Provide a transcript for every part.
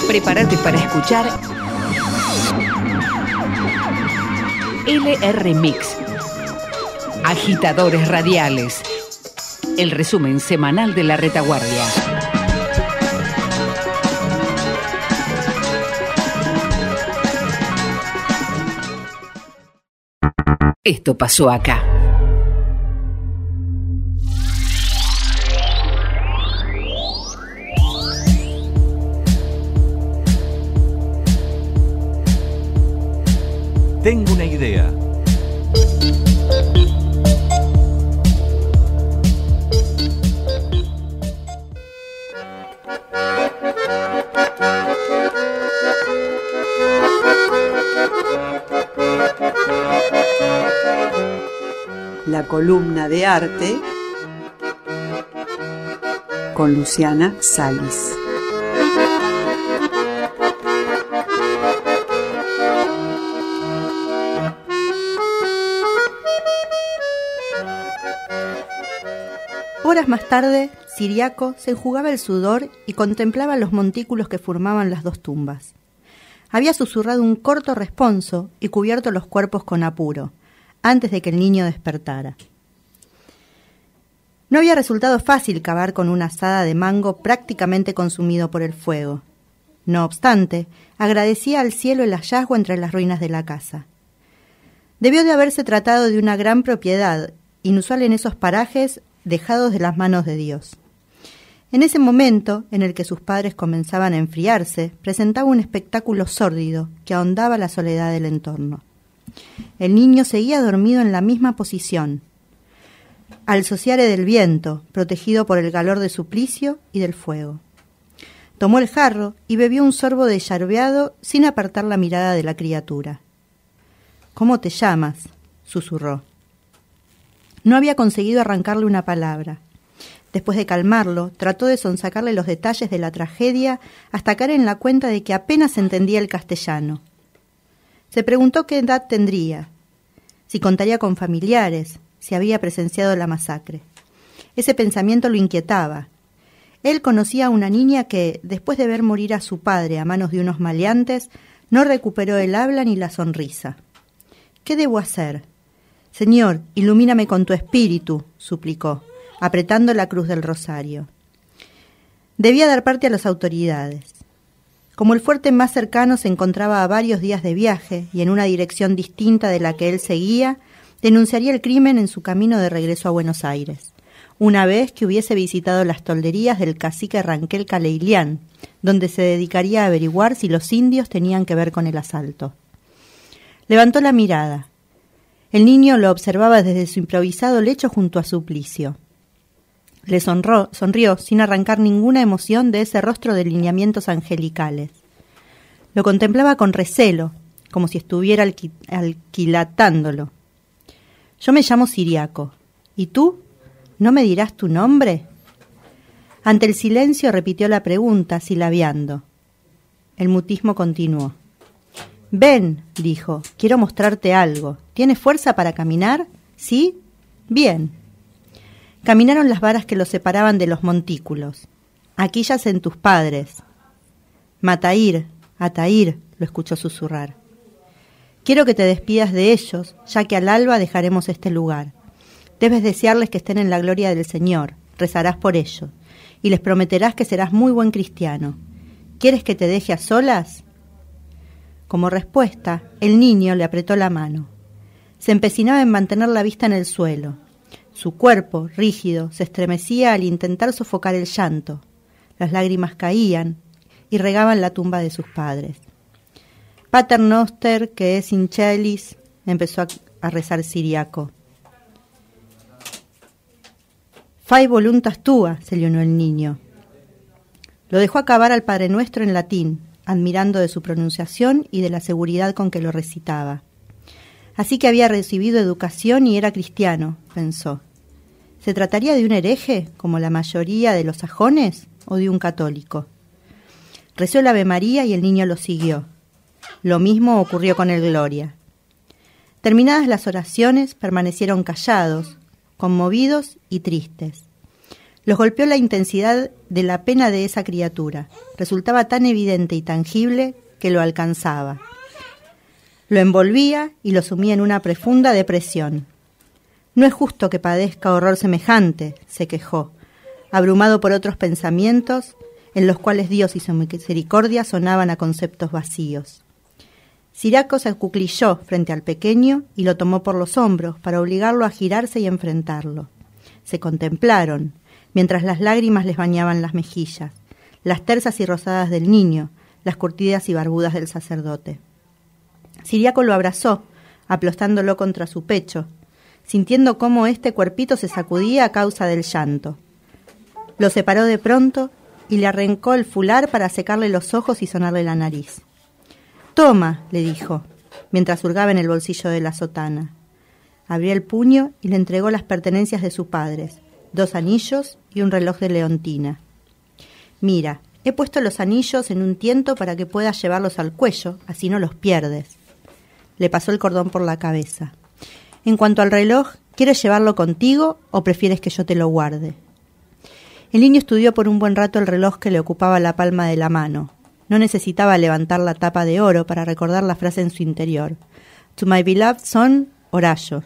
Prepárate para escuchar LR Mix. Agitadores radiales. El resumen semanal de la retaguardia. Esto pasó acá. Tengo una idea. La columna de arte con Luciana Salis. Horas más tarde, Ciriaco se enjugaba el sudor y contemplaba los montículos que formaban las dos tumbas. Había susurrado un corto responso y cubierto los cuerpos con apuro, antes de que el niño despertara. No había resultado fácil cavar con una azada de mango prácticamente consumido por el fuego. No obstante, agradecía al cielo el hallazgo entre las ruinas de la casa. Debió de haberse tratado de una gran propiedad, inusual en esos parajes dejados de las manos de Dios. En ese momento, en el que sus padres comenzaban a enfriarse, presentaba un espectáculo sórdido que ahondaba la soledad del entorno. El niño seguía dormido en la misma posición, al sociare del viento, protegido por el calor de suplicio y del fuego. Tomó el jarro y bebió un sorbo de yerbeado sin apartar la mirada de la criatura. «¿Cómo te llamas?», susurró. No había conseguido arrancarle una palabra. Después de calmarlo, trató de sonsacarle los detalles de la tragedia hasta caer en la cuenta de que apenas entendía el castellano. Se preguntó qué edad tendría, si contaría con familiares, si había presenciado la masacre. Ese pensamiento lo inquietaba. Él conocía a una niña que, después de ver morir a su padre a manos de unos maleantes, no recuperó el habla ni la sonrisa. ¿Qué debo hacer? «Señor, ilumíname con tu espíritu», suplicó, apretando la cruz del rosario. Debía dar parte a las autoridades. Como el fuerte más cercano se encontraba a varios días de viaje y en una dirección distinta de la que él seguía, denunciaría el crimen en su camino de regreso a Buenos Aires, una vez que hubiese visitado las tolderías del cacique Ranquel Caleilián, donde se dedicaría a averiguar si los indios tenían que ver con el asalto. Levantó la mirada. El niño lo observaba desde su improvisado lecho junto a Suplicio. Le sonrió sin arrancar ninguna emoción de ese rostro de lineamientos angelicales. Lo contemplaba con recelo, como si estuviera alquilatándolo. «Yo me llamo Ciriaco. ¿Y tú? ¿No me dirás tu nombre?» Ante el silencio repitió la pregunta, silabeando. El mutismo continuó. «Ven», dijo, «quiero mostrarte algo. ¿Tienes fuerza para caminar? ¿Sí? Bien». Caminaron las varas que los separaban de los montículos. «Aquí yacen tus padres». «Matair, Atair», lo escuchó susurrar. «Quiero que te despidas de ellos, ya que al alba dejaremos este lugar. Debes desearles que estén en la gloria del Señor, rezarás por ellos, y les prometerás que serás muy buen cristiano. ¿Quieres que te deje a solas?» Como respuesta, el niño le apretó la mano. Se empecinaba en mantener la vista en el suelo. Su cuerpo, rígido, se estremecía al intentar sofocar el llanto. Las lágrimas caían y regaban la tumba de sus padres. «Pater noster, que es in celis», empezó a rezar Ciriaco. «Fai voluntas tua», se leonó el niño. Lo dejó acabar al Padre Nuestro en latín, admirando de su pronunciación y de la seguridad con que lo recitaba. Así que había recibido educación y era cristiano, pensó. ¿Se trataría de un hereje, como la mayoría de los sajones, o de un católico? Rezó el Ave María y el niño lo siguió. Lo mismo ocurrió con el Gloria. Terminadas las oraciones, permanecieron callados, conmovidos y tristes. Los golpeó la intensidad de la pena de esa criatura. Resultaba tan evidente y tangible que lo alcanzaba. Lo envolvía y lo sumía en una profunda depresión. No es justo que padezca horror semejante, se quejó, abrumado por otros pensamientos en los cuales Dios y su misericordia sonaban a conceptos vacíos. Ciriaco se acuclilló frente al pequeño y lo tomó por los hombros para obligarlo a girarse y enfrentarlo. Se contemplaron, mientras las lágrimas les bañaban las mejillas, las tersas y rosadas del niño, las curtidas y barbudas del sacerdote. Ciriaco lo abrazó, aplastándolo contra su pecho, sintiendo cómo este cuerpito se sacudía a causa del llanto. Lo separó de pronto y le arrancó el fular para secarle los ojos y sonarle la nariz. «Toma», le dijo, mientras hurgaba en el bolsillo de la sotana. Abrió el puño y le entregó las pertenencias de sus padres, 2 anillos y un reloj de leontina. «Mira, he puesto los anillos en un tiento para que puedas llevarlos al cuello, así no los pierdes». Le pasó el cordón por la cabeza. «En cuanto al reloj, ¿quieres llevarlo contigo o prefieres que yo te lo guarde?» El niño estudió por un buen rato el reloj que le ocupaba la palma de la mano. No necesitaba levantar la tapa de oro para recordar la frase en su interior. «To my beloved son, Horacio».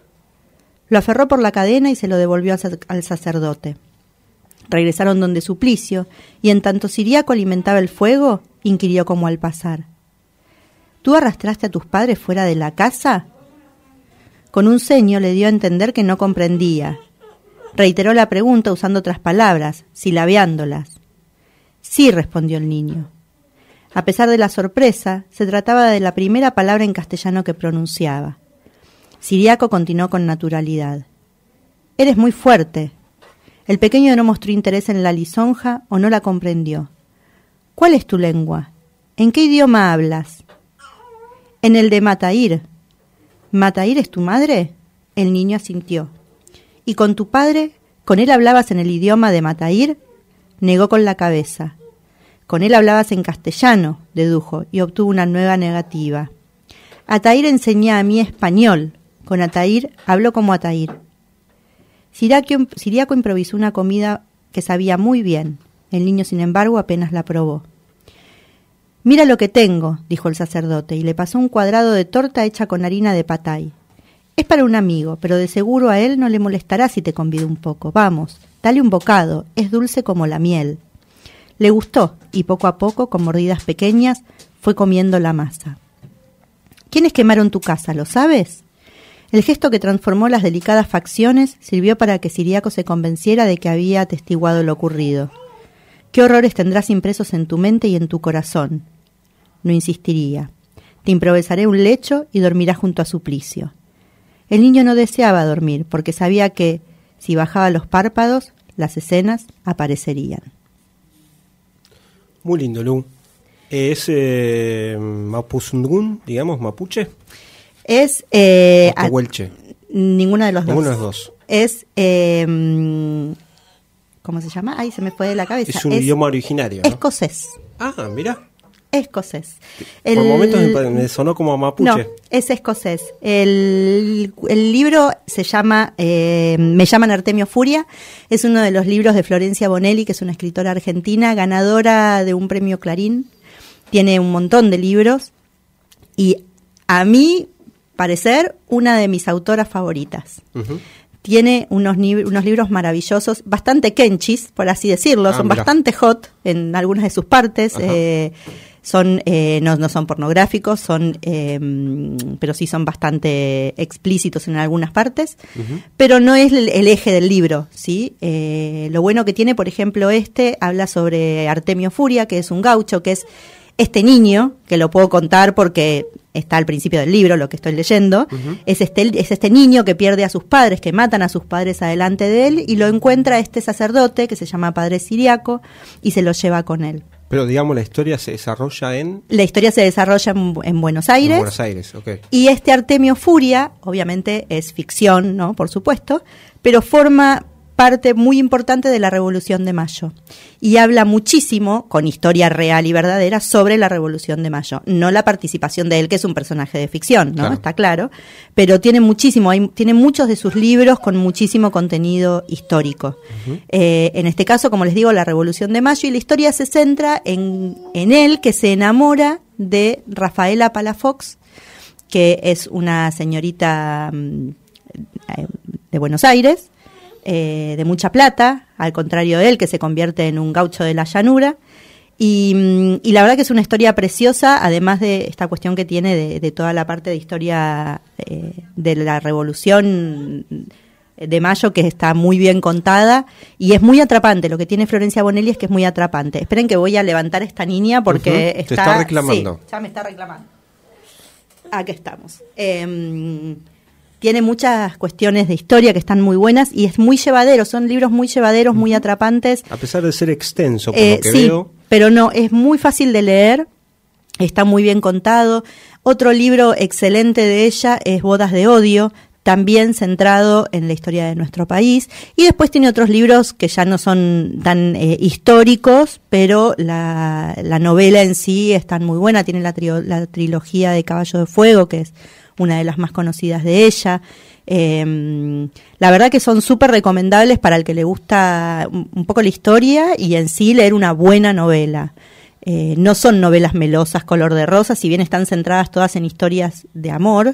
Lo aferró por la cadena y se lo devolvió al sacerdote. Regresaron donde Suplicio, y en tanto Ciriaco alimentaba el fuego, inquirió como al pasar: «¿Tú arrastraste a tus padres fuera de la casa?» Con un ceño le dio a entender que no comprendía. Reiteró la pregunta usando otras palabras, silabeándolas. «Sí», respondió el niño. A pesar de la sorpresa, se trataba de la primera palabra en castellano que pronunciaba. Ciriaco continuó con naturalidad: «Eres muy fuerte». El pequeño no mostró interés en la lisonja o no la comprendió. «¿Cuál es tu lengua? ¿En qué idioma hablas?» «En el de Matair». «¿Matair es tu madre?» El niño asintió. «¿Y con tu padre? ¿Con él hablabas en el idioma de Matair?» Negó con la cabeza. «Con él hablabas en castellano», dedujo, y obtuvo una nueva negativa. «Atair enseña a mí español. Con Atair hablo como Atair». Ciriaco improvisó una comida que sabía muy bien. El niño, sin embargo, apenas la probó. «Mira lo que tengo», dijo el sacerdote, y le pasó un cuadrado de torta hecha con harina de patay. «Es para un amigo, pero de seguro a él no le molestará si te convido un poco. Vamos, dale un bocado, es dulce como la miel». Le gustó, y poco a poco, con mordidas pequeñas, fue comiendo la masa. «¿Quiénes quemaron tu casa, lo sabes?» El gesto que transformó las delicadas facciones sirvió para que Ciriaco se convenciera de que había atestiguado lo ocurrido. «¿Qué horrores tendrás impresos en tu mente y en tu corazón?» No insistiría. «Te improvisaré un lecho y dormirás junto a Suplicio». El niño no deseaba dormir, porque sabía que, si bajaba los párpados, las escenas aparecerían. Muy lindo, Lu. ¿Es Mapuzungún, digamos, mapuche? Es... Huelche. Ninguna de los dos. Ninguno de los dos. Es... ¿cómo se llama? Ahí se me fue de la cabeza. Es un idioma originario, ¿no? Escocés. Ah, mira. Escocés. Por momentos me sonó como a mapuche. No, es escocés. El libro se llama Me llaman Artemio Furia. Es uno de los libros de Florencia Bonelli, que es una escritora argentina, ganadora de un premio Clarín. Tiene un montón de libros. Y a mi parecer, una de mis autoras favoritas. Uh-huh. Tiene unos libros maravillosos, bastante kenchis, por así decirlo. Son bastante hot en algunas de sus partes. No son pornográficos, pero sí son bastante explícitos en algunas partes, pero no es el eje del libro, ¿sí? Lo bueno que tiene, por ejemplo, habla sobre Artemio Furia, que es un gaucho, que es este niño, que lo puedo contar porque está al principio del libro, lo que estoy leyendo, es este niño que pierde a sus padres, que matan a sus padres adelante de él, y lo encuentra este sacerdote, que se llama Padre Ciriaco, y se lo lleva con él. Pero, digamos, la historia se desarrolla La historia se desarrolla en Buenos Aires. En Buenos Aires, ok. Y Artemio Furia, obviamente, es ficción, ¿no? Por supuesto, pero forma parte muy importante de la Revolución de Mayo. Y habla muchísimo, con historia real y verdadera, sobre la Revolución de Mayo. No la participación de él, que es un personaje de ficción, ¿no? Claro. Está claro. Pero tiene muchísimo, tiene muchos de sus libros con muchísimo contenido histórico. En este caso, como les digo, la Revolución de Mayo, y la historia se centra en él, que se enamora de Rafaela Palafox, que es una señorita de Buenos Aires, de mucha plata, al contrario de él, que se convierte en un gaucho de la llanura. Y la verdad que es una historia preciosa, además de esta cuestión que tiene de toda la parte de historia de la Revolución de Mayo, que está muy bien contada y es muy atrapante. Lo que tiene Florencia Bonelli es que es muy atrapante. Esperen que voy a levantar a esta niña porque Te está reclamando. Sí, ya me está reclamando. Aquí estamos. Tiene muchas cuestiones de historia que están muy buenas y es muy llevadero, son libros muy llevaderos, muy atrapantes. A pesar de ser extenso, por lo que sí, veo. Pero no, es muy fácil de leer, está muy bien contado. Otro libro excelente de ella es Bodas de Odio, también centrado en la historia de nuestro país. Y después tiene otros libros que ya no son tan históricos, pero la novela en sí está muy buena. Tiene la trilogía de Caballo de Fuego, que es una de las más conocidas de ella. La verdad que son súper recomendables para el que le gusta un poco la historia y en sí leer una buena novela. No son novelas melosas, color de rosa, si bien están centradas todas en historias de amor.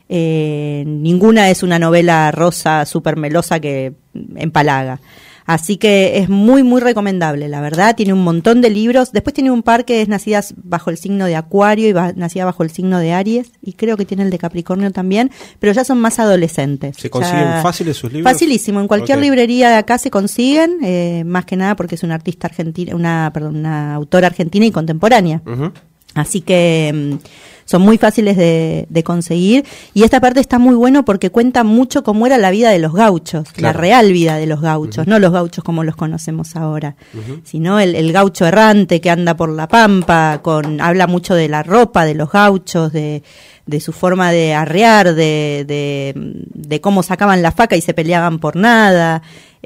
Ninguna es una novela rosa súper melosa que empalaga. Así que es muy, muy recomendable, la verdad. Tiene un montón de libros. Después tiene un par que es nacidas bajo el signo de Acuario y nacida bajo el signo de Aries. Y creo que tiene el de Capricornio también. Pero ya son más adolescentes. ¿Se consiguen fáciles sus libros? Facilísimo. En cualquier librería de acá se consiguen. Más que nada porque es una artista argentina, una autora argentina y contemporánea. Así que son muy fáciles de conseguir. Y esta parte está muy bueno porque cuenta mucho cómo era la vida de los gauchos, la real vida de los gauchos, no los gauchos como los conocemos ahora, sino el gaucho errante que anda por la pampa, habla mucho de la ropa de los gauchos, de su forma de arrear, de cómo sacaban la faca y se peleaban por nada.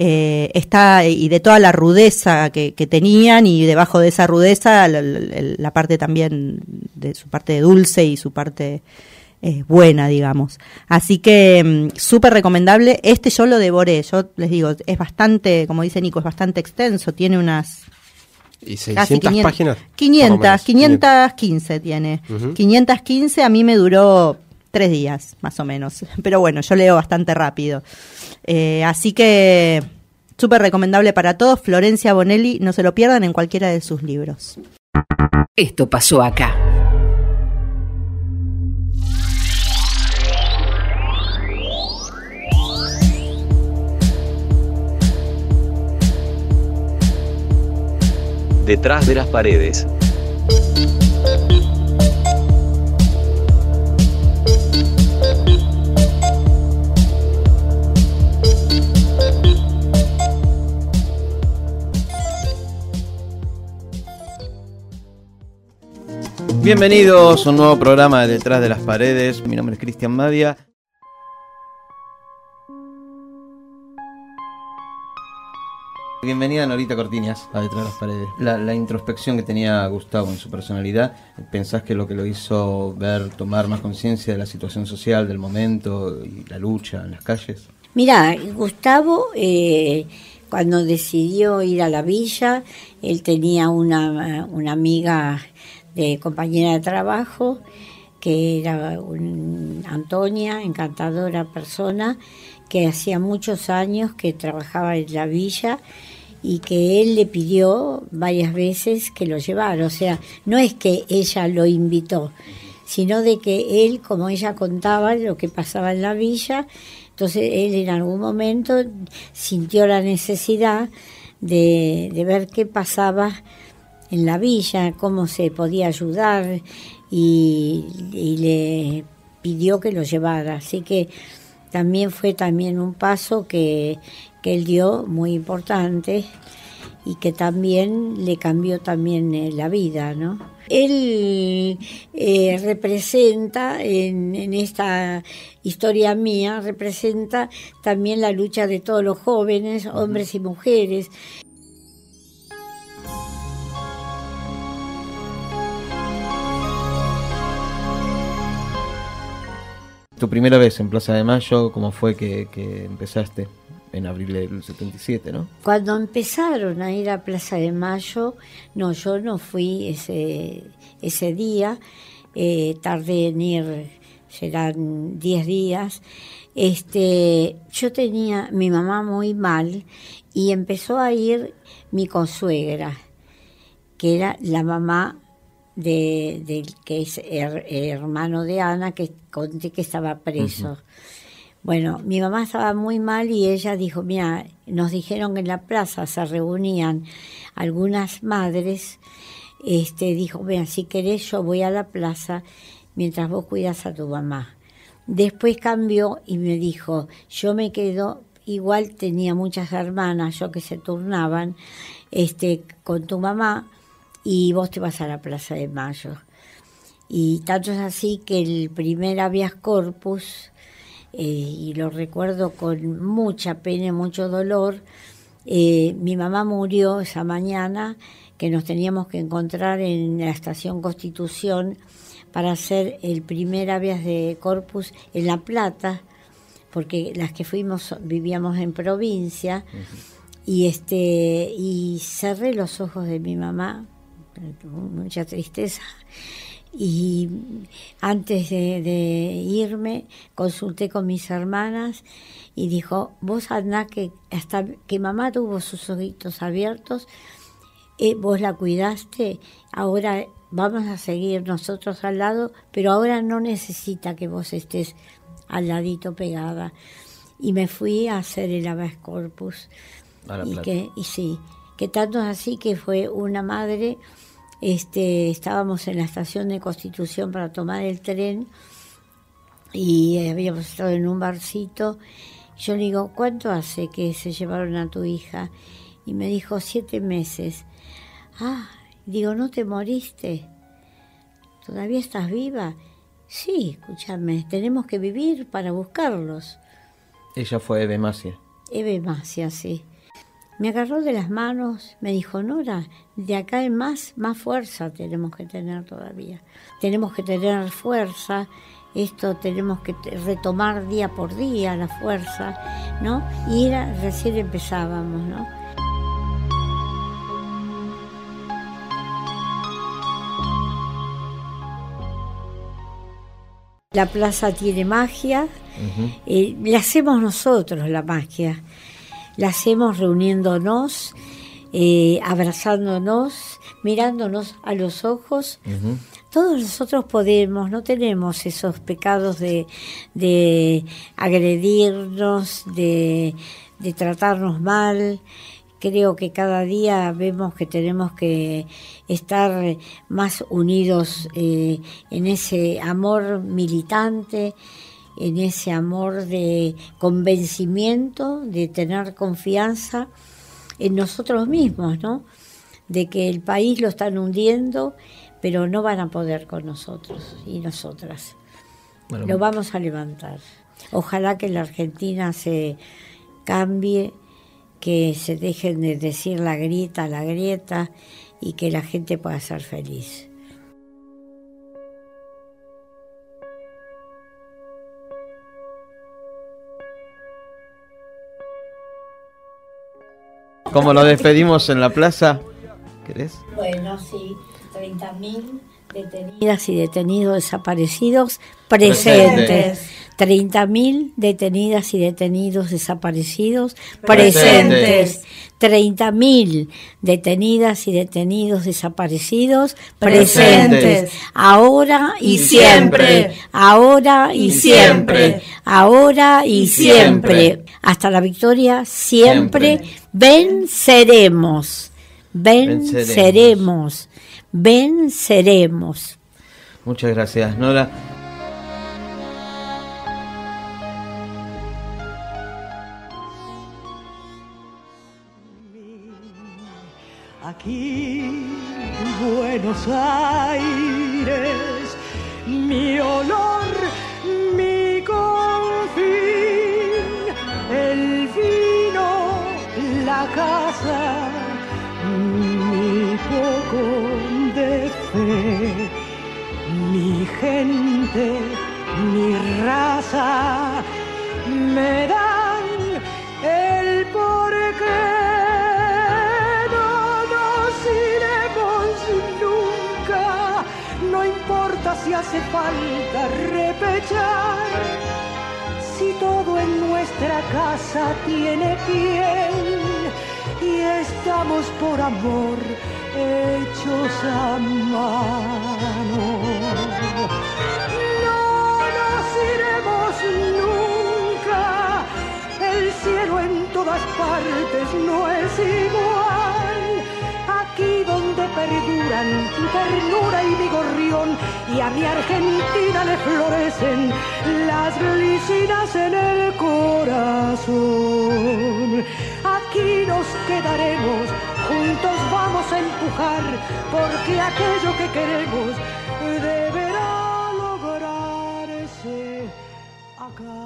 Y de toda la rudeza que tenían, y debajo de esa rudeza la parte también de su parte dulce y su parte buena, digamos. Así que súper recomendable. Yo lo devoré, yo les digo, es bastante, como dice Nico, es bastante extenso, tiene unas ¿y 600 páginas? 515 tiene. 515, a mí me duró 3 días, más o menos. Pero bueno, yo leo bastante rápido. Así que súper recomendable para todos. Florencia Bonelli, no se lo pierdan en cualquiera de sus libros. Esto pasó acá. Detrás de las paredes. Bienvenidos a un nuevo programa de Detrás de las Paredes. Mi nombre es Cristian Madia. Bienvenida Norita Cortiñas a Detrás de las Paredes. La introspección que tenía Gustavo en su personalidad, ¿pensás que lo hizo tomar más conciencia de la situación social del momento y la lucha en las calles? Mirá, Gustavo, cuando decidió ir a la villa, él tenía una amiga de compañera de trabajo, que era Antonia, encantadora persona, que hacía muchos años que trabajaba en la villa y que él le pidió varias veces que lo llevara. O sea, no es que ella lo invitó, sino de que él, como ella contaba lo que pasaba en la villa, entonces él en algún momento sintió la necesidad de ver qué pasaba en la villa, cómo se podía ayudar, y le pidió que lo llevara. Así que fue un paso que él dio muy importante, y que también le cambió también la vida, ¿no? Él representa, en esta historia mía, representa también la lucha de todos los jóvenes, hombres y mujeres. Tu primera vez en Plaza de Mayo, ¿cómo fue que empezaste? En abril del 77, ¿no? Cuando empezaron a ir a Plaza de Mayo, no, yo no fui ese día, tardé en ir, serán 10 días. Yo tenía mi mamá muy mal y empezó a ir mi consuegra, que era la mamá del que es hermano de Ana, que conté que estaba preso. Uh-huh. Bueno, mi mamá estaba muy mal y ella dijo, mira, nos dijeron que en la plaza se reunían algunas madres, dijo, mira, si querés yo voy a la plaza mientras vos cuidas a tu mamá. Después cambió y me dijo, yo me quedo, igual tenía muchas hermanas, yo que se turnaban, con tu mamá y vos te vas a la Plaza de Mayo. Y tanto es así que el primer habeas corpus, y lo recuerdo con mucha pena y mucho dolor, mi mamá murió esa mañana que nos teníamos que encontrar en la estación Constitución para hacer el primer habeas de corpus en La Plata, porque las que fuimos vivíamos en provincia. Uh-huh. Y cerré los ojos de mi mamá, mucha tristeza. Y antes de irme consulté con mis hermanas y dijo, vos andá, que hasta que mamá tuvo sus ojitos abiertos, vos la cuidaste, ahora vamos a seguir nosotros al lado, pero ahora no necesita que vos estés al ladito pegada. Y me fui a hacer el habeas corpus. Que tanto es así que fue una madre. Estábamos en la estación de Constitución para tomar el tren y habíamos estado en un barcito. Yo le digo, ¿cuánto hace que se llevaron a tu hija? Y me dijo, 7 meses. Ah, digo, ¿no te moriste? ¿Todavía estás viva? Sí, escúchame, tenemos que vivir para buscarlos. Ella fue Eve Macia. Eve Macia, sí. Me agarró de las manos, me dijo, Nora, de acá en más fuerza tenemos que tener todavía. Tenemos que tener fuerza, esto tenemos que retomar día por día la fuerza, ¿no? Y recién empezábamos, ¿no? La plaza tiene magia, uh-huh. La hacemos nosotros la magia. La hacemos reuniéndonos, abrazándonos, mirándonos a los ojos. Uh-huh. Todos nosotros podemos, no tenemos esos pecados de agredirnos, de tratarnos mal. Creo que cada día vemos que tenemos que estar más unidos en ese amor militante, en ese amor de convencimiento, de tener confianza en nosotros mismos, ¿no? De que el país lo están hundiendo, pero no van a poder con nosotros y nosotras. Bueno, lo vamos a levantar. Ojalá que la Argentina se cambie, que se dejen de decir la grieta, y que la gente pueda ser feliz. ¿Cómo nos despedimos en la plaza? ¿Querés? Bueno, sí, 30.000 detenidas y detenidos desaparecidos presentes. 30.000 detenidas y detenidos desaparecidos presentes. 30.000 detenidas y detenidos desaparecidos presentes. Ahora y siempre. Ahora y siempre. Ahora y siempre. Hasta la victoria siempre. Venceremos. Venceremos. Venceremos. Muchas gracias, Nora. Aquí, Buenos Aires, mi olor, mi confín, el vino, la casa, mi poco de fe, mi gente, mi raza, me dan el porqué. No importa si hace falta repechar, si todo en nuestra casa tiene piel y estamos por amor hechos a mano. No nos iremos nunca, el cielo en todas partes no es igual. Aquí donde perduran tu ternura y mi gorrión, y a mi Argentina le florecen las glicinas en el corazón. Aquí nos quedaremos, juntos vamos a empujar, porque aquello que queremos deberá lograrse acá.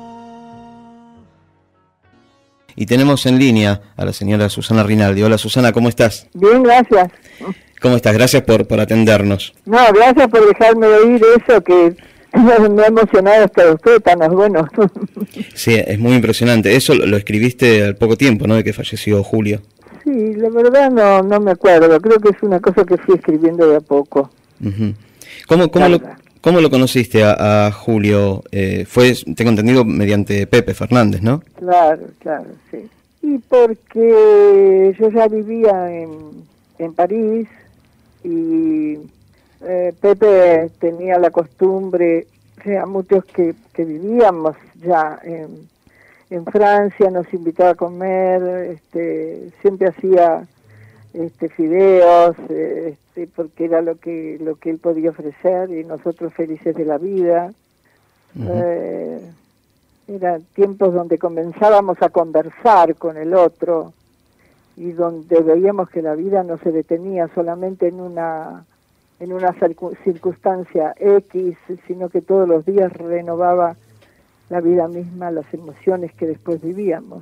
Y tenemos en línea a la señora Susana Rinaldi. Hola Susana, ¿cómo estás? Bien, gracias. ¿Cómo estás? Gracias por atendernos. No, gracias por dejarme oír eso que me ha emocionado hasta usted, tan bueno. Sí, es muy impresionante. Eso lo escribiste al poco tiempo, ¿no? De que falleció Julio. Sí, la verdad no me acuerdo. Creo que es una cosa que fui escribiendo de a poco. Uh-huh. ¿Cómo lo conociste a Julio? Fue, tengo entendido, mediante Pepe Fernández, ¿no? Claro, sí. Y porque yo ya vivía en París y Pepe tenía la costumbre, o sea, muchos que vivíamos ya en Francia, nos invitaba a comer, siempre hacía fideos, porque era lo que él podía ofrecer y nosotros felices de la vida. Uh-huh. Eran tiempos donde comenzábamos a conversar con el otro y donde veíamos que la vida no se detenía solamente en una circunstancia X, sino que todos los días renovaba la vida misma, las emociones que después vivíamos.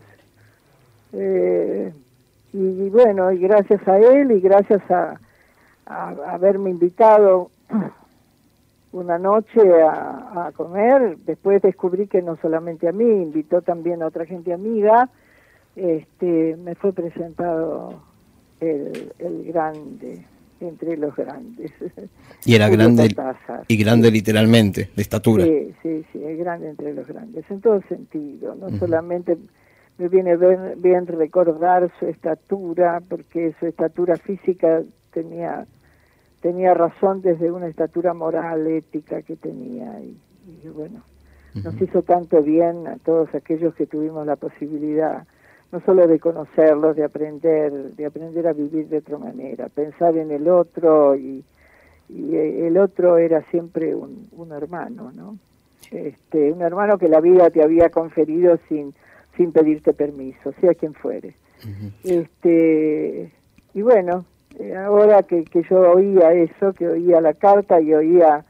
Y bueno, y gracias a él y gracias a haberme invitado una noche a comer, después descubrí que no solamente a mí, invitó también a otra gente amiga, me fue presentado el grande, entre los grandes. Y era grande, y grande literalmente, de estatura. Sí, es grande entre los grandes, en todo sentido, no solamente... Me viene bien recordar su estatura, porque su estatura física tenía razón desde una estatura moral, ética que tenía. Y bueno, nos hizo tanto bien a todos aquellos que tuvimos la posibilidad, no solo de conocerlos, de aprender a vivir de otra manera, pensar en el otro, y el otro era siempre un hermano, ¿no? Un hermano que la vida te había conferido sin pedirte permiso, sea quien fuere. Uh-huh. Y bueno, ahora que yo oía eso, que oía la carta y oía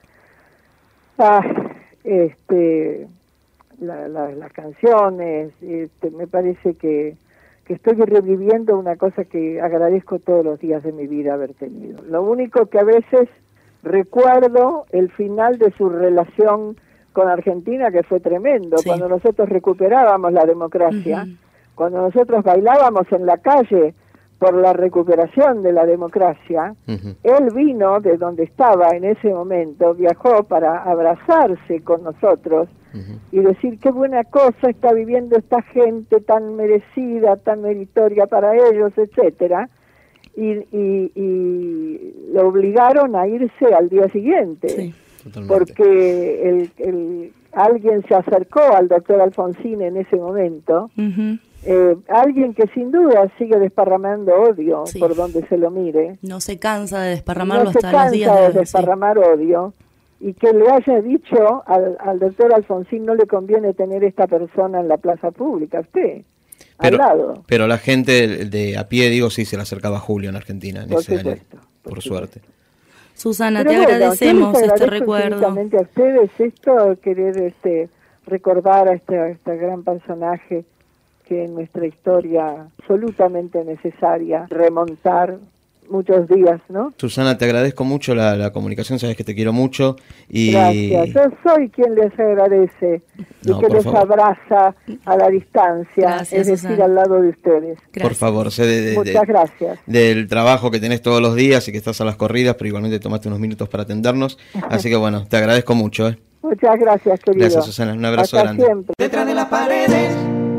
las canciones, me parece que estoy reviviendo una cosa que agradezco todos los días de mi vida haber tenido. Lo único que a veces recuerdo el final de su relación con Argentina, que fue tremendo, sí. Cuando nosotros recuperábamos la democracia, uh-huh. Cuando nosotros bailábamos en la calle por la recuperación de la democracia, uh-huh. Él vino de donde estaba en ese momento, viajó para abrazarse con nosotros, uh-huh. Y decir qué buena cosa está viviendo esta gente tan merecida, tan meritoria para ellos, etcétera, y lo obligaron a irse al día siguiente. Sí. Totalmente. Porque alguien se acercó al doctor Alfonsín en ese momento, uh-huh. Alguien que sin duda sigue desparramando odio, sí. Por donde se lo mire. No se cansa de desparramarlo hasta los días de hoy. No se cansa de desparramar odio, y que le haya dicho al doctor Alfonsín, no le conviene tener esta persona en la plaza pública, usted. al lado. Pero la gente de a pie, digo, sí se le acercaba a Julio en Argentina, Por supuesto. Por suerte. Susana, te agradecemos este recuerdo. A ustedes esto, querer recordar a este gran personaje que en nuestra historia absolutamente necesaria remontar muchos días, ¿no? Susana, te agradezco mucho la comunicación, sabes que te quiero mucho. Gracias, yo soy quien les agradece y que les abraza a la distancia, gracias, es decir, Susana. al lado de ustedes. Gracias. Por favor, sé muchas gracias. Del trabajo que tenés todos los días y que estás a las corridas, pero igualmente tomaste unos minutos para atendernos, así que bueno, te agradezco mucho. Muchas gracias, querido. Gracias, Susana, un abrazo Hasta grande. Siempre. Detrás de las paredes.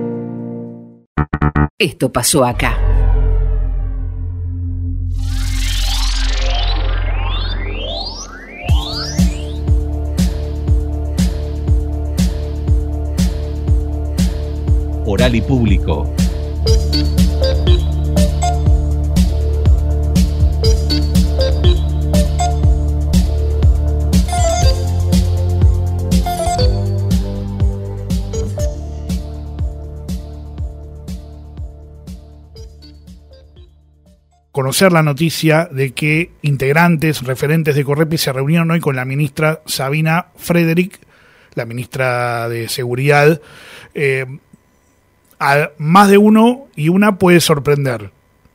Esto pasó acá. Oral y público. Conocer la noticia de que integrantes, referentes de Correpi se reunieron hoy con la ministra Sabina Frederick, la ministra de Seguridad. A más de uno y una puede sorprender.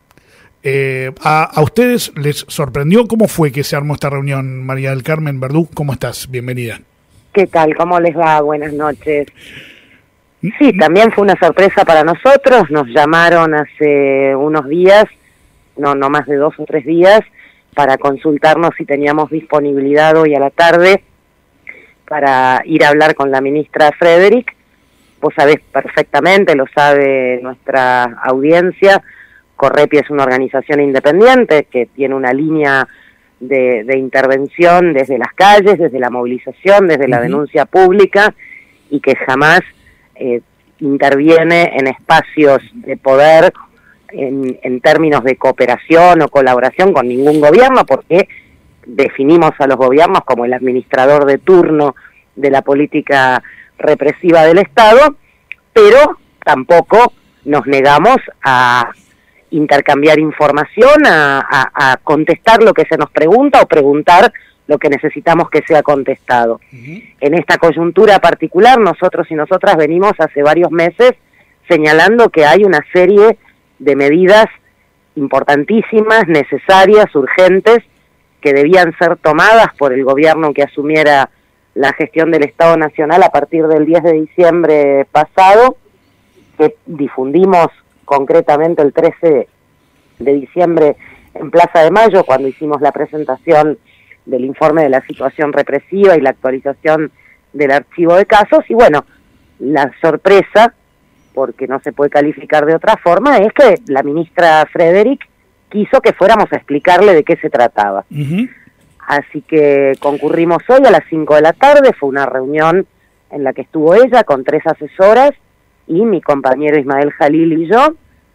¿A ustedes les sorprendió? ¿Cómo fue que se armó esta reunión? María del Carmen Verdú, ¿cómo estás? Bienvenida. ¿Qué tal? ¿Cómo les va? Buenas noches. Sí, también fue una sorpresa para nosotros. Nos llamaron hace unos días, no más de 2 o 3 días, para consultarnos si teníamos disponibilidad hoy a la tarde para ir a hablar con la ministra Frederick. Vos sabés perfectamente, lo sabe nuestra audiencia, Correpi es una organización independiente que tiene una línea de intervención desde las calles, desde la movilización, desde la denuncia pública, y que jamás interviene en espacios de poder en términos de cooperación o colaboración con ningún gobierno, porque definimos a los gobiernos como el administrador de turno de la política represiva del Estado, pero tampoco nos negamos a intercambiar información, a contestar lo que se nos pregunta o preguntar lo que necesitamos que sea contestado. En esta coyuntura particular, nosotros y nosotras venimos hace varios meses señalando que hay una serie de medidas importantísimas, necesarias, urgentes, que debían ser tomadas por el gobierno que asumiera la gestión del Estado Nacional a partir del 10 de diciembre pasado, que difundimos concretamente el 13 de diciembre en Plaza de Mayo, cuando hicimos la presentación del informe de la situación represiva y la actualización del archivo de casos. Y bueno, la sorpresa, porque no se puede calificar de otra forma, es que la ministra Frederick quiso que fuéramos a explicarle de qué se trataba. Así que concurrimos hoy a las 5 de la tarde, fue una reunión en la que estuvo ella con 3 asesoras y mi compañero Ismael Jalil y yo,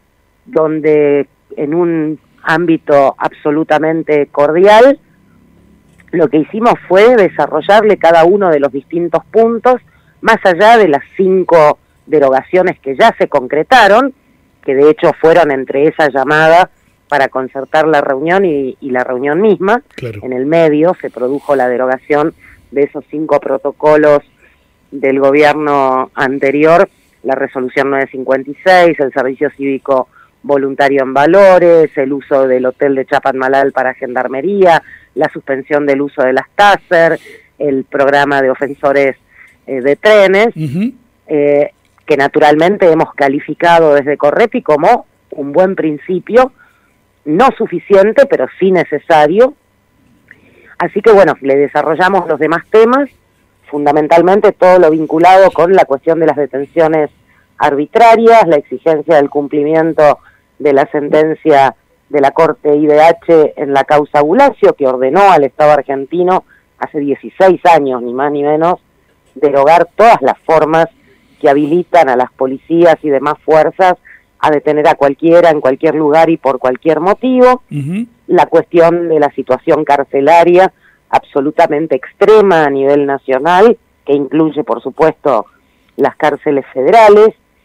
donde en un ámbito absolutamente cordial, lo que hicimos fue desarrollarle cada uno de los distintos puntos, más allá de las 5 derogaciones que ya se concretaron, que de hecho fueron entre esa llamada para concertar la reunión y la reunión misma. Claro. En el medio se produjo la derogación de esos 5 protocolos del gobierno anterior, la resolución 956, el servicio cívico voluntario en valores, el uso del hotel de Chapadmalal para gendarmería, la suspensión del uso de las TASER, el programa de ofensores de trenes, que naturalmente hemos calificado desde Correpi como un buen principio, no suficiente, pero sí necesario. Así que bueno, le desarrollamos los demás temas, fundamentalmente todo lo vinculado con la cuestión de las detenciones arbitrarias, la exigencia del cumplimiento de la sentencia de la Corte IDH en la causa Bulacio, que ordenó al Estado argentino hace 16 años, ni más ni menos, derogar todas las formas que habilitan a las policías y demás fuerzas a detener a cualquiera en cualquier lugar y por cualquier motivo. La cuestión de la situación carcelaria absolutamente extrema a nivel nacional, que incluye, por supuesto, las cárceles federales,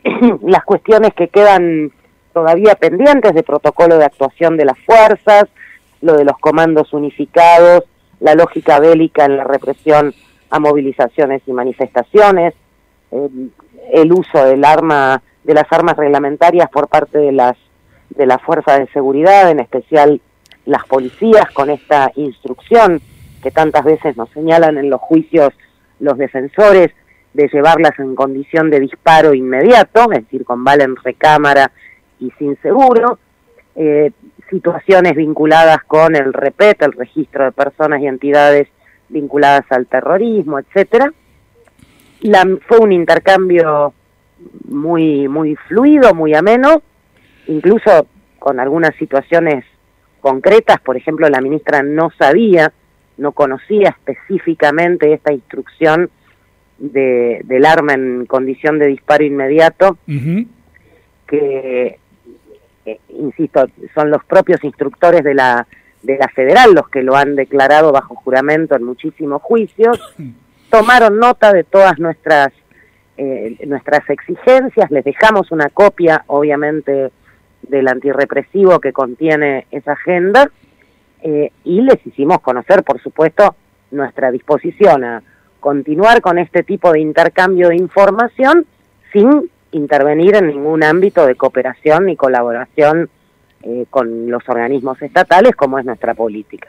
las cuestiones que quedan todavía pendientes de protocolo de actuación de las fuerzas, lo de los comandos unificados, la lógica bélica en la represión a movilizaciones y manifestaciones, el uso de las armas reglamentarias por parte de las fuerzas de seguridad, en especial las policías, con esta instrucción que tantas veces nos señalan en los juicios los defensores, de llevarlas en condición de disparo inmediato, es decir, con bala en recámara y sin seguro, situaciones vinculadas con el REPET, el registro de personas y entidades vinculadas al terrorismo, etcétera. Fue un intercambio muy fluido, muy ameno, incluso con algunas situaciones concretas. Por ejemplo, la ministra no conocía específicamente esta instrucción del arma en condición de disparo inmediato, que, insisto, son los propios instructores de la Federal los que lo han declarado bajo juramento en muchísimos juicios. Tomaron nota de todas nuestras exigencias, les dejamos una copia, obviamente, del antirrepresivo que contiene esa agenda, y les hicimos conocer, por supuesto, nuestra disposición a continuar con este tipo de intercambio de información sin intervenir en ningún ámbito de cooperación ni colaboración con los organismos estatales, como es nuestra política.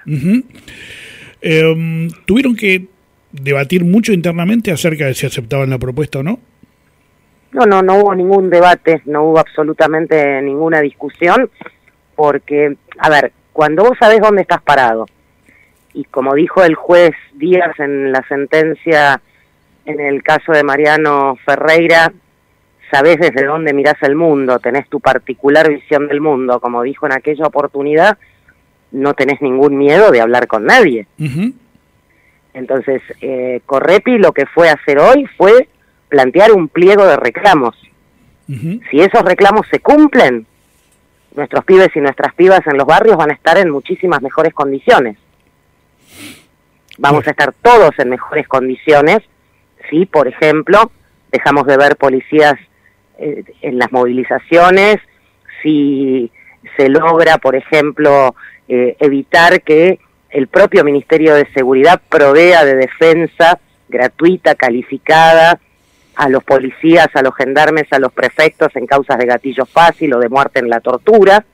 ¿Tuvieron que debatir mucho internamente acerca de si aceptaban la propuesta o no? No hubo ningún debate, no hubo absolutamente ninguna discusión, porque, a ver, cuando vos sabés dónde estás parado, y como dijo el juez Díaz en la sentencia en el caso de Mariano Ferreira, sabés desde dónde mirás el mundo, tenés tu particular visión del mundo, como dijo en aquella oportunidad, no tenés ningún miedo de hablar con nadie. Entonces, Correpi lo que fue a hacer hoy fue plantear un pliego de reclamos. Si esos reclamos se cumplen, nuestros pibes y nuestras pibas en los barrios van a estar en muchísimas mejores condiciones. Vamos a estar todos en mejores condiciones si, por ejemplo, dejamos de ver policías en las movilizaciones, si se logra, por ejemplo, evitar que el propio Ministerio de Seguridad provea de defensa gratuita, calificada, a los policías, a los gendarmes, a los prefectos en causas de gatillo fácil o de muerte en la tortura.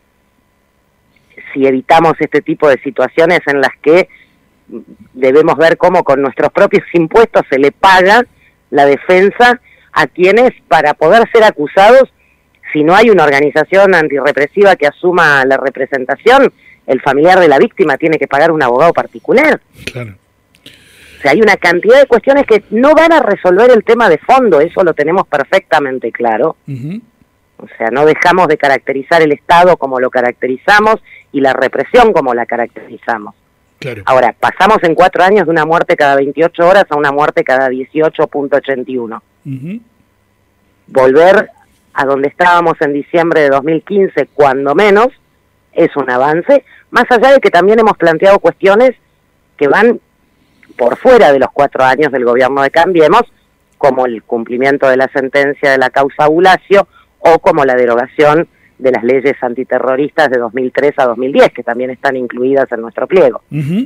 Si evitamos este tipo de situaciones en las que debemos ver cómo con nuestros propios impuestos se le paga la defensa a quienes, para poder ser acusados, si no hay una organización antirrepresiva que asuma la representación, el familiar de la víctima tiene que pagar un abogado particular. Claro. O sea, hay una cantidad de cuestiones que no van a resolver el tema de fondo, eso lo tenemos perfectamente claro. O sea, no dejamos de caracterizar el Estado como lo caracterizamos y la represión como la caracterizamos. Claro. Ahora, pasamos en 4 años de una muerte cada 28 horas a una muerte cada 18.81. Volver a donde estábamos en diciembre de 2015, cuando menos, es un avance, más allá de que también hemos planteado cuestiones que van por fuera de los 4 años del gobierno de Cambiemos, como el cumplimiento de la sentencia de la causa Bulacio o como la derogación de las leyes antiterroristas de 2003 a 2010, que también están incluidas en nuestro pliego.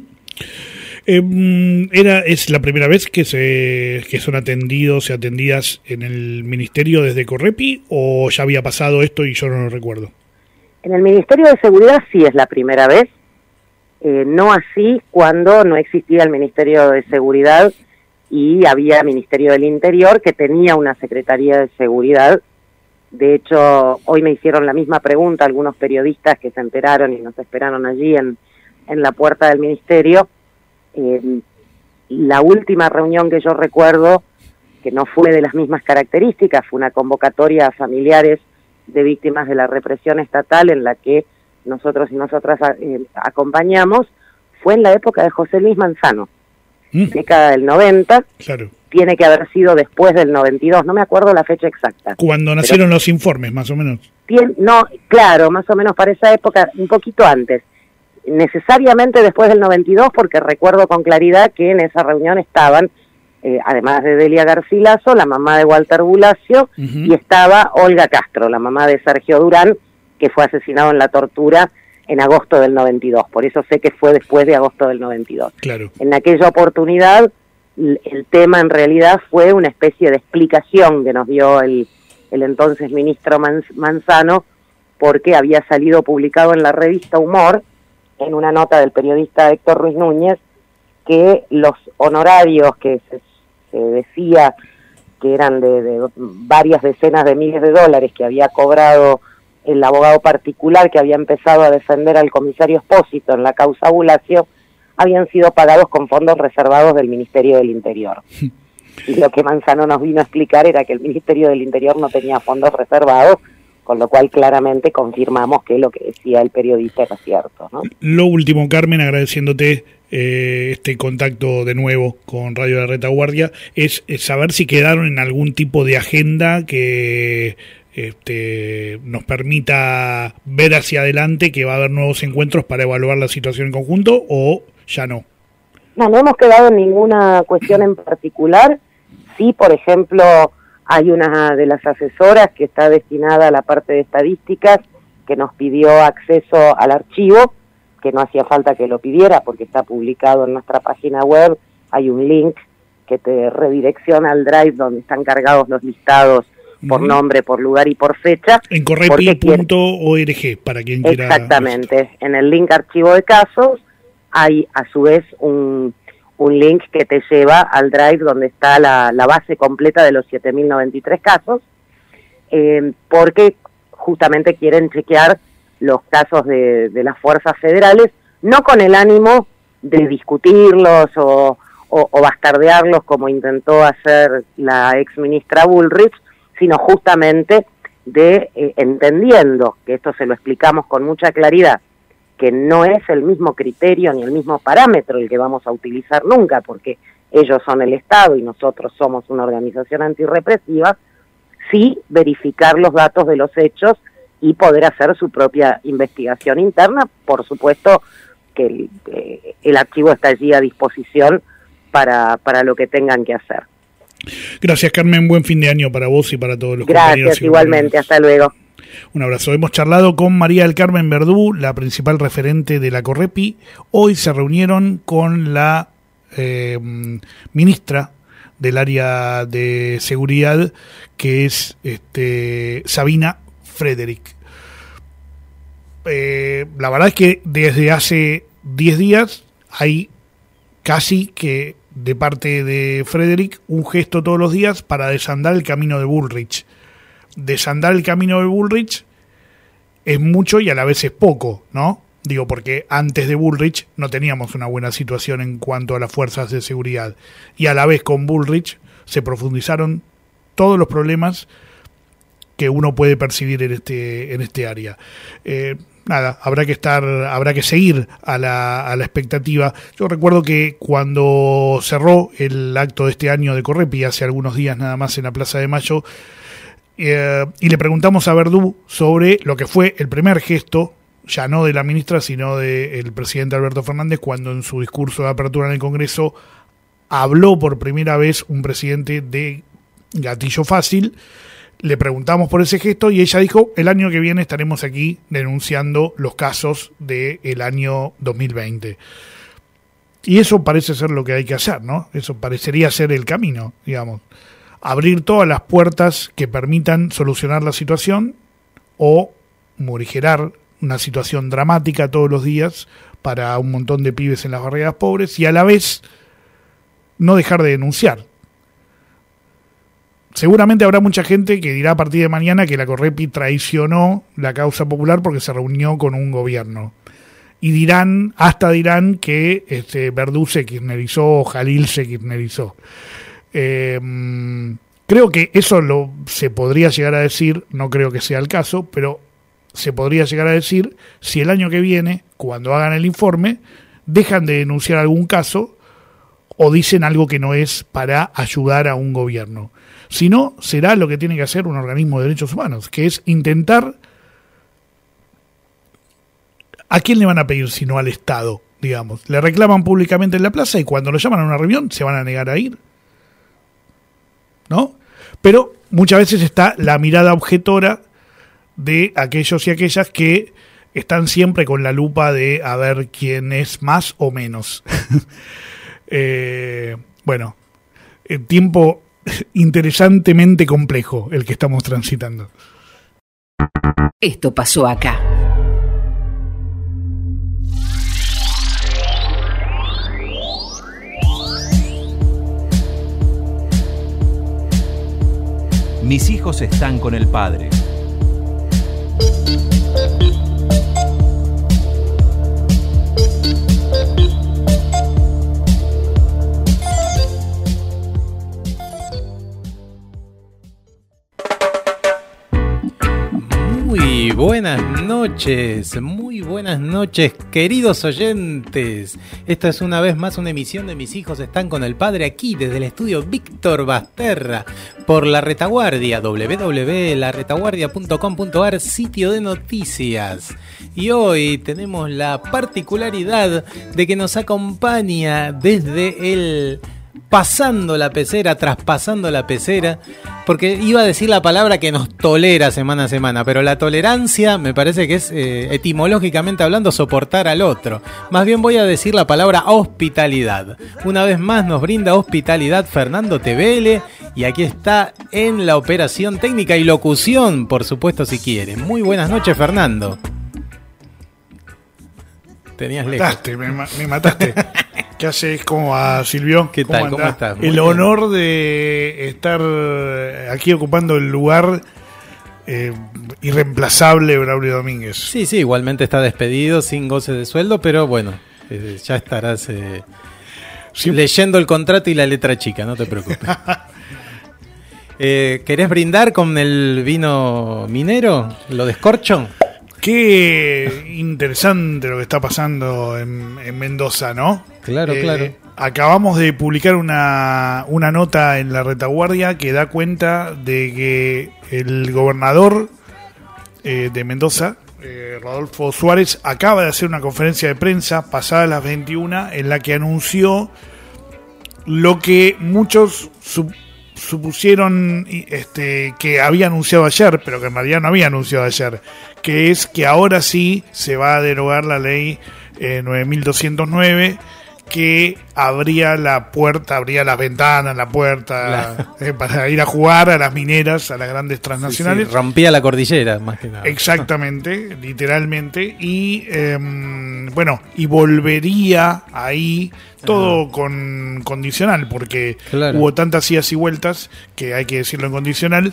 ¿Es la primera vez que son atendidos y atendidas en el Ministerio desde Correpi, o ya había pasado esto y yo no lo recuerdo? En el Ministerio de Seguridad sí es la primera vez, no así cuando no existía el Ministerio de Seguridad y había Ministerio del Interior, que tenía una Secretaría de Seguridad. De hecho, hoy me hicieron la misma pregunta algunos periodistas que se enteraron y nos esperaron allí en la puerta del Ministerio. La última reunión que yo recuerdo, que no fue de las mismas características, fue una convocatoria a familiares de víctimas de la represión estatal en la que nosotros y nosotras acompañamos, fue en la época de José Luis Manzano, década del 90, claro. Tiene que haber sido después del 92, no me acuerdo la fecha exacta. Cuando nacieron los informes, más o menos. No, claro, más o menos para esa época, un poquito antes. Necesariamente después del 92, porque recuerdo con claridad que en esa reunión estaban además de Delia Garcilaso, la mamá de Walter Bulacio, y estaba Olga Castro, la mamá de Sergio Durán, que fue asesinado en la tortura en agosto del 92. Por eso sé que fue después de agosto del 92. Claro. En aquella oportunidad, el tema en realidad fue una especie de explicación que nos dio el entonces ministro Manzano, porque había salido publicado en la revista Humor, en una nota del periodista Héctor Ruiz Núñez, que los honorarios que se decía que eran de varias decenas de miles de dólares que había cobrado el abogado particular que había empezado a defender al comisario Espósito en la causa Bulacio, habían sido pagados con fondos reservados del Ministerio del Interior. Y lo que Manzano nos vino a explicar era que el Ministerio del Interior no tenía fondos reservados, con lo cual claramente confirmamos que lo que decía el periodista era cierto, ¿no? Lo último, Carmen, agradeciéndote este contacto de nuevo con Radio La Retaguardia, es saber si quedaron en algún tipo de agenda que nos permita ver hacia adelante que va a haber nuevos encuentros para evaluar la situación en conjunto, o ya no. No hemos quedado en ninguna cuestión en particular. Sí, por ejemplo, hay una de las asesoras que está destinada a la parte de estadísticas que nos pidió acceso al archivo, que no hacía falta que lo pidiera porque está publicado en nuestra página web. Hay un link que te redirecciona al Drive donde están cargados los listados por nombre, por lugar y por fecha. En correpi.org, para quien quiera. Exactamente. En el link archivo de casos hay a su vez un link que te lleva al Drive donde está la base completa de los 7.093 casos, porque justamente quieren chequear los casos de las fuerzas federales, no con el ánimo de discutirlos o bastardearlos como intentó hacer la ex ministra Bullrich, sino justamente de entendiendo, que esto se lo explicamos con mucha claridad, que no es el mismo criterio ni el mismo parámetro el que vamos a utilizar nunca, porque ellos son el Estado y nosotros somos una organización antirrepresiva, sí verificar los datos de los hechos y poder hacer su propia investigación interna. Por supuesto que el archivo está allí a disposición para lo que tengan que hacer. Gracias, Carmen, buen fin de año para vos y para todos los compañeros. Gracias, igualmente, hasta luego. Un abrazo. Hemos charlado con María del Carmen Verdú, la principal referente de la Correpi. Hoy se reunieron con la ministra del área de seguridad, que es Sabina Frederick. La verdad es que desde hace 10 días hay casi que de parte de Frederick un gesto todos los días para desandar el camino de Bullrich. Desandar el camino de Bullrich es mucho y a la vez es poco, ¿no? Digo, porque antes de Bullrich no teníamos una buena situación en cuanto a las fuerzas de seguridad. Y a la vez con Bullrich se profundizaron todos los problemas que uno puede percibir en este área. Nada, habrá que seguir a la expectativa. Yo recuerdo que cuando cerró el acto de este año de Correpi, hace algunos días nada más en la Plaza de Mayo, y le preguntamos a Verdú sobre lo que fue el primer gesto, ya no de la ministra, sino del presidente Alberto Fernández, cuando en su discurso de apertura en el Congreso habló por primera vez un presidente de gatillo fácil. Le preguntamos por ese gesto y ella dijo: el año que viene estaremos aquí denunciando los casos del año 2020. Y eso parece ser lo que hay que hacer, ¿no? Eso parecería ser el camino, digamos. Abrir todas las puertas que permitan solucionar la situación o morigerar una situación dramática todos los días para un montón de pibes en las barriadas pobres, y a la vez no dejar de denunciar. Seguramente habrá mucha gente que dirá a partir de mañana que la Correpi traicionó la causa popular porque se reunió con un gobierno. Y dirán que Verdú se kirchnerizó, Jalil se kirchnerizó. Creo que eso se podría llegar a decir, no creo que sea el caso, pero se podría llegar a decir si el año que viene, cuando hagan el informe, dejan de denunciar algún caso o dicen algo que no es para ayudar a un gobierno. Si no, será lo que tiene que hacer un organismo de derechos humanos, que es intentar... ¿A quién le van a pedir si no al Estado, digamos? Le reclaman públicamente en la plaza y cuando lo llaman a una reunión se van a negar a ir. ¿no? Pero muchas veces está la mirada objetora de aquellos y aquellas que están siempre con la lupa de a ver quién es más o menos. Bueno, el tiempo interesantemente complejo el que estamos transitando. Esto pasó acá. Mis hijos están con el padre. Muy buenas noches, queridos oyentes. Esta es una vez más una emisión de Mis hijos están con el padre, aquí desde el estudio Víctor Basterra, por La Retaguardia, www.laretaguardia.com.ar, sitio de noticias. Y hoy tenemos la particularidad de que nos acompaña desde el pasando la pecera, traspasando la pecera, porque iba a decir la palabra que nos tolera semana a semana, pero la tolerancia me parece que es, etimológicamente hablando, soportar al otro. Más bien voy a decir la palabra hospitalidad. Una vez más nos brinda hospitalidad Fernando Tevele, y aquí está en la operación técnica y locución, por supuesto, si quiere. Muy buenas noches, Fernando. Tenías lejos. Me mataste. ¿Qué haces? ¿Cómo va, Silvio? ¿Qué tal? ¿Cómo estás? El honor de estar aquí ocupando el lugar irreemplazable de Braulio Domínguez. Sí, igualmente está despedido, sin goce de sueldo, pero bueno, ya estarás leyendo el contrato y la letra chica, no te preocupes. ¿Querés brindar con el vino minero? ¿Lo descorcho? Qué interesante lo que está pasando en Mendoza, ¿no? Claro. Acabamos de publicar una nota en La Retaguardia que da cuenta de que el gobernador de Mendoza, Rodolfo Suárez, acaba de hacer una conferencia de prensa pasadas las 21 en la que anunció lo que muchos supusieron que había anunciado ayer, pero que en realidad no había anunciado ayer, que es que ahora sí se va a derogar la ley 9.209, que abría la puerta, abría las ventanas, la puerta para ir a jugar a las mineras, a las grandes transnacionales. Sí, rompía la cordillera, más que nada. Exactamente, literalmente. Y bueno, y volvería ahí todo con condicional, porque hubo tantas idas y vueltas que hay que decirlo en condicional.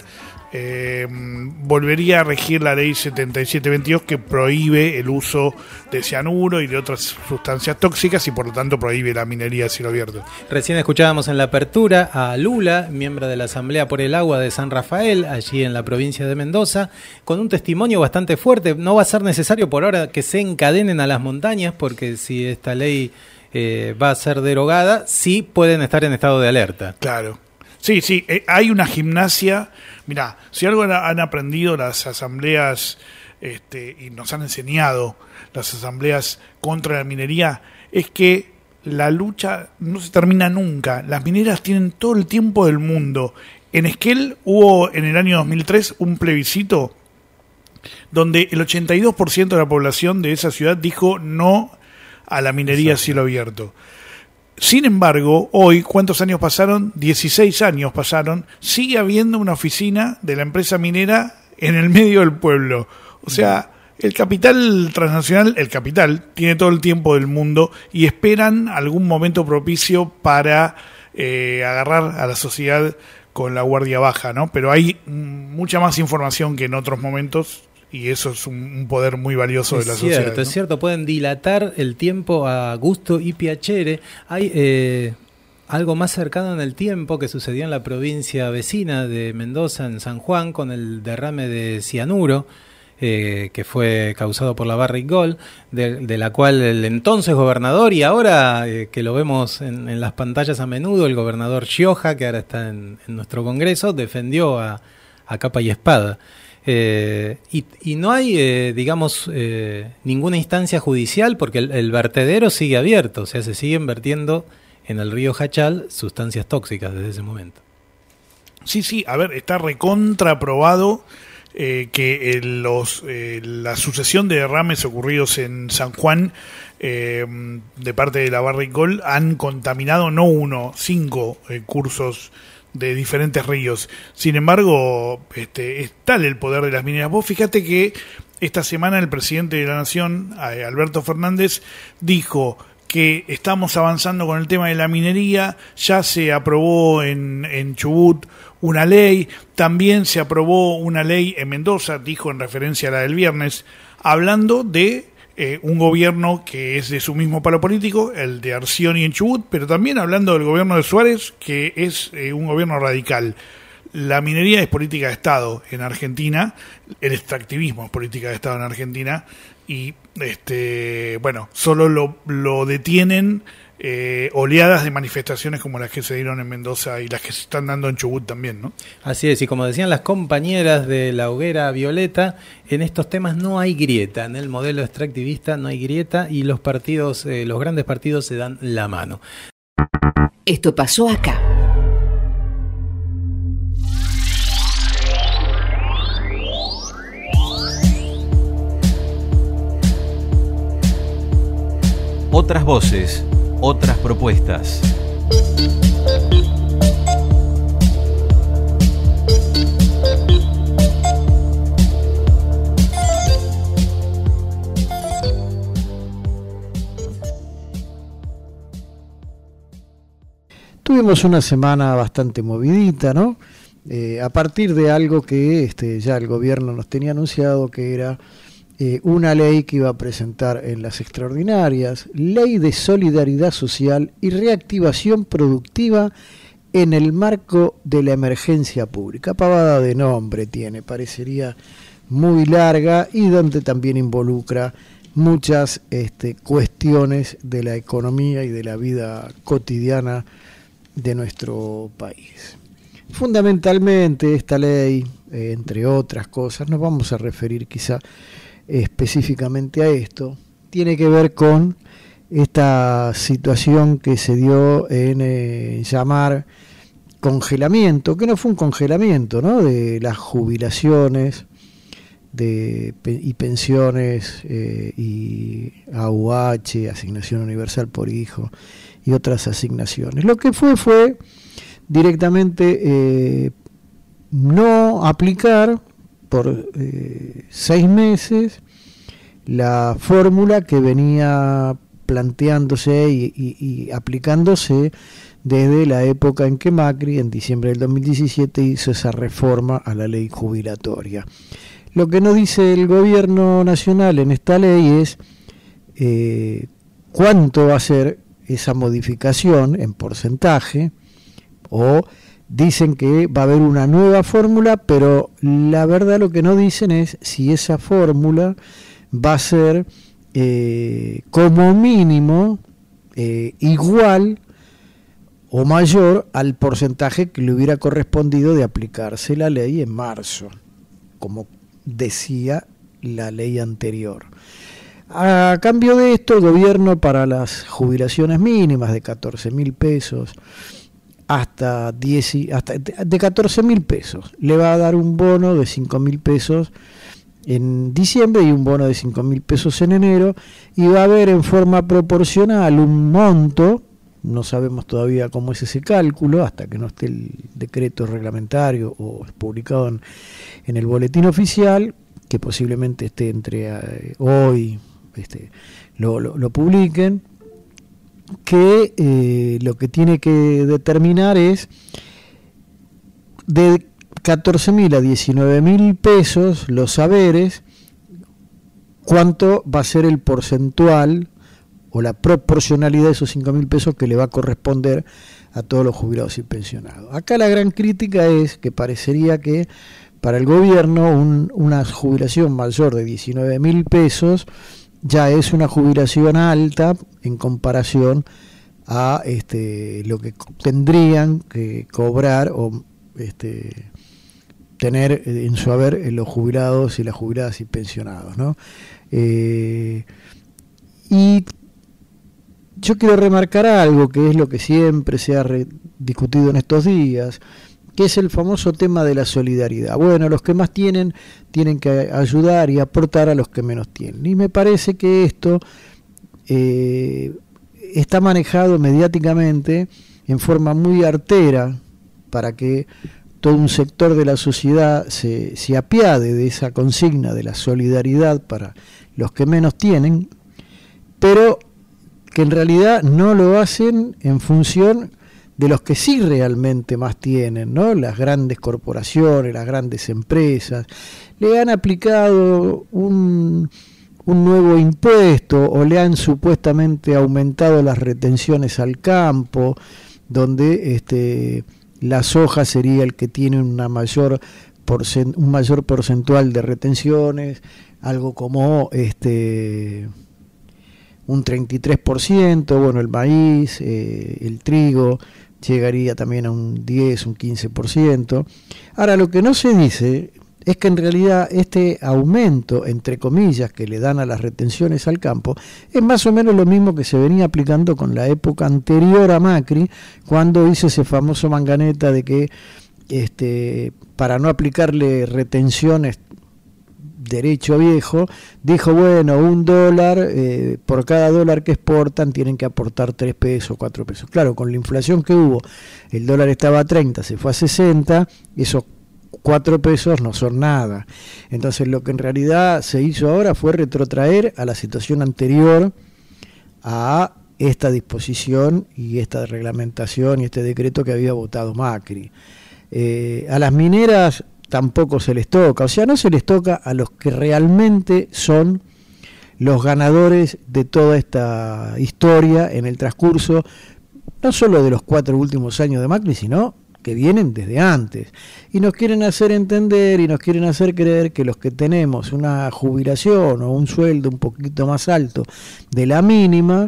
Volvería a regir la ley 7722, que prohíbe el uso de cianuro y de otras sustancias tóxicas, y por lo tanto prohíbe la minería a cielo abierto. Recién escuchábamos en la apertura a Lula, miembro de la Asamblea por el Agua de San Rafael, allí en la provincia de Mendoza, con un testimonio bastante fuerte. No va a ser necesario por ahora que se encadenen a las montañas, porque si esta ley va a ser derogada, sí pueden estar en estado de alerta. Claro. Sí, hay una gimnasia. Mirá, si algo han aprendido las asambleas y nos han enseñado las asambleas contra la minería, es que la lucha no se termina nunca. Las mineras tienen todo el tiempo del mundo. En Esquel hubo en el año 2003 un plebiscito donde el 82% de la población de esa ciudad dijo no a la minería a cielo abierto. Sin embargo, hoy, ¿cuántos años pasaron? 16 años pasaron. Sigue habiendo una oficina de la empresa minera en el medio del pueblo. O sea, el capital transnacional, tiene todo el tiempo del mundo y esperan algún momento propicio para agarrar a la sociedad con la guardia baja, ¿no? Pero hay mucha más información que en otros momentos. Y eso es un poder muy valioso de la sociedad, ¿no? Es cierto, pueden dilatar el tiempo a gusto y piacere. Hay algo más cercano en el tiempo que sucedió en la provincia vecina de Mendoza, en San Juan, con el derrame de cianuro, que fue causado por la Barrick Gold, de la cual el entonces gobernador, y ahora que lo vemos en las pantallas a menudo, el gobernador Gioja, que ahora está en nuestro Congreso, defendió a capa y espada. Y no hay, ninguna instancia judicial, porque el vertedero sigue abierto, o sea, se siguen vertiendo en el río Jachal sustancias tóxicas desde ese momento. Sí, a ver, está recontraprobado que la sucesión de derrames ocurridos en San Juan de parte de la Barrick han contaminado no 1, 5 cursos de diferentes ríos. Sin embargo, es tal el poder de las mineras. Vos fíjate que esta semana el presidente de la Nación, Alberto Fernández, dijo que estamos avanzando con el tema de la minería. Ya se aprobó en Chubut una ley, también se aprobó una ley en Mendoza, dijo en referencia a la del viernes, hablando de un gobierno que es de su mismo palo político, el de Arcioni en Chubut, pero también hablando del gobierno de Suárez, que es un gobierno radical. La minería es política de Estado en Argentina, el extractivismo es política de Estado en Argentina, y solo lo detienen oleadas de manifestaciones como las que se dieron en Mendoza y las que se están dando en Chubut también, ¿no? Así es, y como decían las compañeras de la hoguera violeta, en estos temas no hay grieta, en el modelo extractivista no hay grieta, y los partidos, los grandes partidos se dan la mano. Esto pasó acá. Otras voces, otras propuestas. Tuvimos una semana bastante movidita, ¿no? A partir de algo que ya el gobierno nos tenía anunciado, que era una ley que iba a presentar en las extraordinarias, Ley de Solidaridad Social y Reactivación Productiva en el marco de la emergencia pública. Pavada de nombre tiene, parecería muy larga, y donde también involucra muchas cuestiones de la economía y de la vida cotidiana de nuestro país. Fundamentalmente esta ley, entre otras cosas, nos vamos a referir quizá específicamente a esto, tiene que ver con esta situación que se dio en llamar congelamiento, que no fue un congelamiento, ¿no?, de las jubilaciones y pensiones y AUH, Asignación Universal por Hijo, y otras asignaciones. Lo que fue directamente no aplicar por 6 meses la fórmula que venía planteándose y aplicándose desde la época en que Macri, en diciembre del 2017, hizo esa reforma a la ley jubilatoria. Lo que no dice el gobierno nacional en esta ley es cuánto va a ser esa modificación en porcentaje, o dicen que va a haber una nueva fórmula, pero la verdad lo que no dicen es si esa fórmula va a ser como mínimo igual o mayor al porcentaje que le hubiera correspondido de aplicarse la ley en marzo, como decía la ley anterior. A cambio de esto, el gobierno, para las jubilaciones mínimas de 14.000 pesos hasta de 14.000 pesos, le va a dar un bono de 5.000 pesos en diciembre y un bono de 5.000 pesos en enero, y va a haber en forma proporcional un monto, no sabemos todavía cómo es ese cálculo, hasta que no esté el decreto reglamentario o publicado en el boletín oficial, que posiblemente esté entre hoy, lo publiquen, que lo que tiene que determinar es de 14.000 a 19.000 pesos los saberes, cuánto va a ser el porcentual o la proporcionalidad de esos 5.000 pesos que le va a corresponder a todos los jubilados y pensionados. Acá la gran crítica es que parecería que para el gobierno una jubilación mayor de 19.000 pesos ya es una jubilación alta en comparación a lo que tendrían que cobrar o tener en su haber los jubilados y las jubiladas y pensionados, ¿no? Y yo quiero remarcar algo que es lo que siempre se ha discutido en estos días, que es el famoso tema de la solidaridad. Bueno, los que más tienen que ayudar y aportar a los que menos tienen. Y me parece que esto está manejado mediáticamente en forma muy artera para que todo un sector de la sociedad se apiade de esa consigna de la solidaridad para los que menos tienen, pero que en realidad no lo hacen en función de los que sí realmente más tienen, ¿no? Las grandes corporaciones, las grandes empresas, le han aplicado un nuevo impuesto o le han supuestamente aumentado las retenciones al campo, donde la soja sería el que tiene un mayor porcentual de retenciones, algo como un 33%, bueno, el maíz, el trigo llegaría también a un 10, un 15%. Ahora, lo que no se dice es que en realidad este aumento, entre comillas, que le dan a las retenciones al campo, es más o menos lo mismo que se venía aplicando con la época anterior a Macri, cuando hizo ese famoso manganeta de que para no aplicarle retenciones derecho viejo, dijo, bueno, $1, por cada dólar que exportan tienen que aportar 3 pesos, 4 pesos. Claro, con la inflación que hubo, el dólar estaba a 30, se fue a 60, esos 4 pesos no son nada. Entonces lo que en realidad se hizo ahora fue retrotraer a la situación anterior a esta disposición y esta reglamentación y este decreto que había votado Macri. A las mineras tampoco se les toca, o sea, no se les toca a los que realmente son los ganadores de toda esta historia en el transcurso, no solo de los 4 últimos años de Macri, sino que vienen desde antes. Y nos quieren hacer entender y nos quieren hacer creer que los que tenemos una jubilación o un sueldo un poquito más alto de la mínima,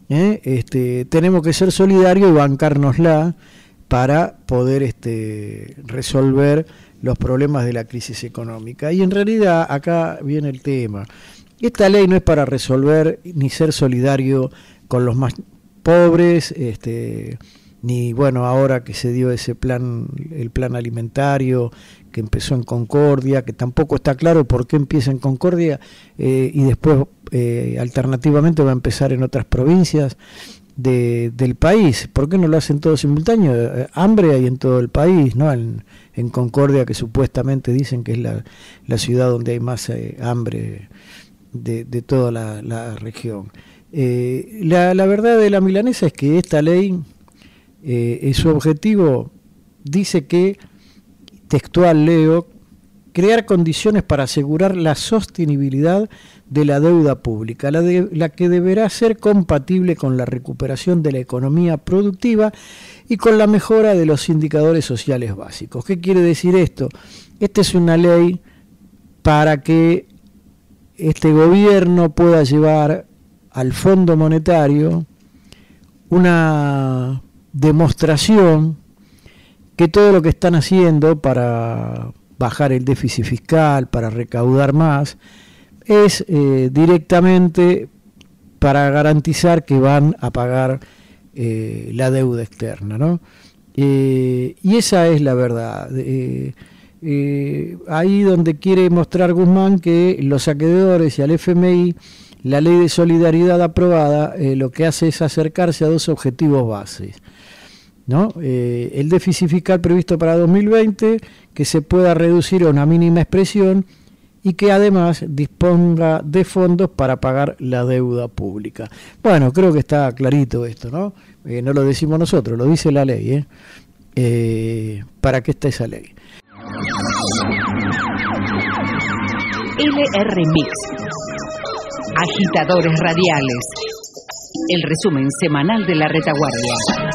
tenemos que ser solidarios y bancárnosla para poder resolver los problemas de la crisis económica. Y en realidad acá viene el tema. Esta ley no es para resolver ni ser solidario con los más pobres, ni bueno, ahora que se dio ese plan, el plan alimentario que empezó en Concordia, que tampoco está claro por qué empieza en Concordia y después alternativamente va a empezar en otras provincias del país. ¿Por qué no lo hacen todo simultáneo? Hambre hay en todo el país, ¿no? En Concordia, que supuestamente dicen que es la ciudad donde hay más hambre de toda la región. La verdad de la milanesa es que esta ley, su objetivo dice que, textual leo, crear condiciones para asegurar la sostenibilidad de la deuda pública, la que deberá ser compatible con la recuperación de la economía productiva y con la mejora de los indicadores sociales básicos. ¿Qué quiere decir esto? Esta es una ley para que este gobierno pueda llevar al Fondo Monetario una demostración que todo lo que están haciendo para bajar el déficit fiscal, para recaudar más, es directamente para garantizar que van a pagar la deuda externa, ¿no? Y esa es la verdad. Ahí donde quiere mostrar Guzmán que los acreedores y al FMI, la ley de solidaridad aprobada, lo que hace es acercarse a 2 objetivos bases, ¿no? El déficit fiscal previsto para 2020, que se pueda reducir a una mínima expresión y que además disponga de fondos para pagar la deuda pública. Bueno, creo que está clarito esto, ¿no? No lo decimos nosotros, lo dice la ley, ¿para qué está esa ley? LR Mix. Agitadores radiales. El resumen semanal de la retaguardia.